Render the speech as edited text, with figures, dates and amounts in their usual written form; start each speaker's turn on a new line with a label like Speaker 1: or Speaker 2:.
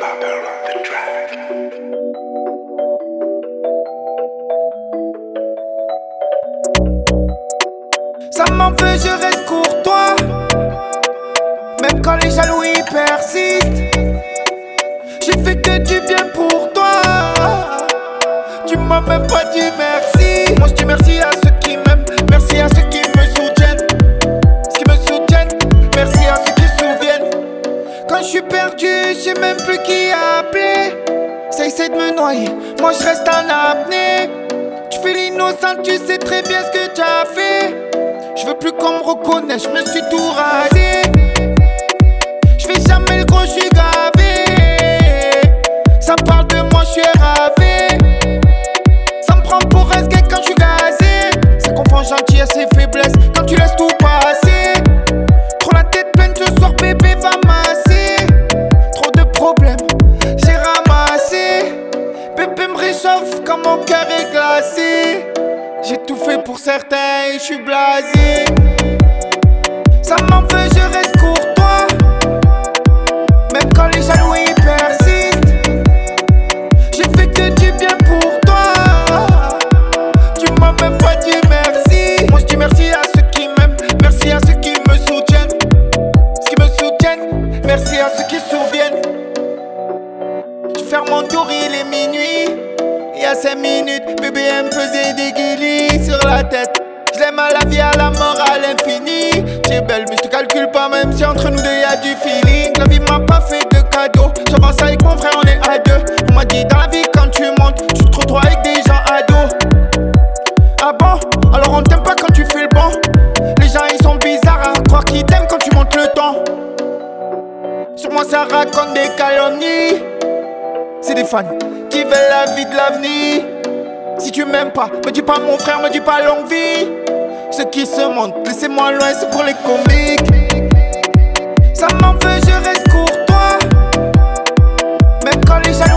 Speaker 1: Babel on the track.
Speaker 2: Ça m'en veut, je reste courtois. Même quand les jaloux y persistent. J'ai fait que du bien pour toi. Tu m'as même pas dit merci. Moi je dis merci à ceux qui m'aiment. Merci à ceux qui me soutiennent. Ceux qui me soutiennent. Merci à ceux qui se souviennent. Quand je suis perdu, je sais même plus qui appeler. Ça essaie de me noyer, moi je reste en apnée. Tu fais l'innocent, tu sais très bien ce que tu as fait. Je veux plus qu'on me reconnaisse, je me suis tout rasé. Je fais jamais le gros, je suis gavé. Ça parle de moi, je suis ravé. Ça me prend pour un skate quand je suis gazé. Ça confond gentillesse et faiblesse quand tu laisses tout passer. Trop la tête pleine ce soir, bébé va masser. Trop de problèmes, j'ai ramassé. Bébé me réchauffe quand mon cœur est glacé. J'ai tout fait pour certains et je suis blasé. Ça m'en veut, je reste courtois. Même quand les jaloux y persistent. J'ai fait que du bien pour toi. Tu m'as même pas dit merci. Moi je dis merci à ceux qui m'aiment. Merci à ceux qui me soutiennent. Ceux qui me soutiennent. Merci à ceux qui se souviennent. Je ferme mon tour, il est minuit. Il y a 5 minutes, bébé elle me faisait des guilis sur la tête. Je l'aime à la vie, à la mort, à l'infini. T'es belle mais je te calcule pas, même si entre nous deux y'a du feeling. La vie m'a pas fait de cadeau. J'avance avec mon frère, on est à deux. On m'a dit dans la vie quand tu montes, tu te retrouves avec des gens ados. Ah bon? Alors on t'aime pas quand tu fais le bon. Les gens ils sont bizarres à croire qu'ils t'aiment quand tu montes le ton. Sur moi ça raconte des calomnies. C'est des fans qui veulent la vie de l'avenir. Si tu m'aimes pas, me dis pas mon frère, me dis pas longue vie. Ceux qui se montent, laissez-moi loin, c'est pour les comiques. Ça m'en veut, je reste courtois. Même quand les jaloux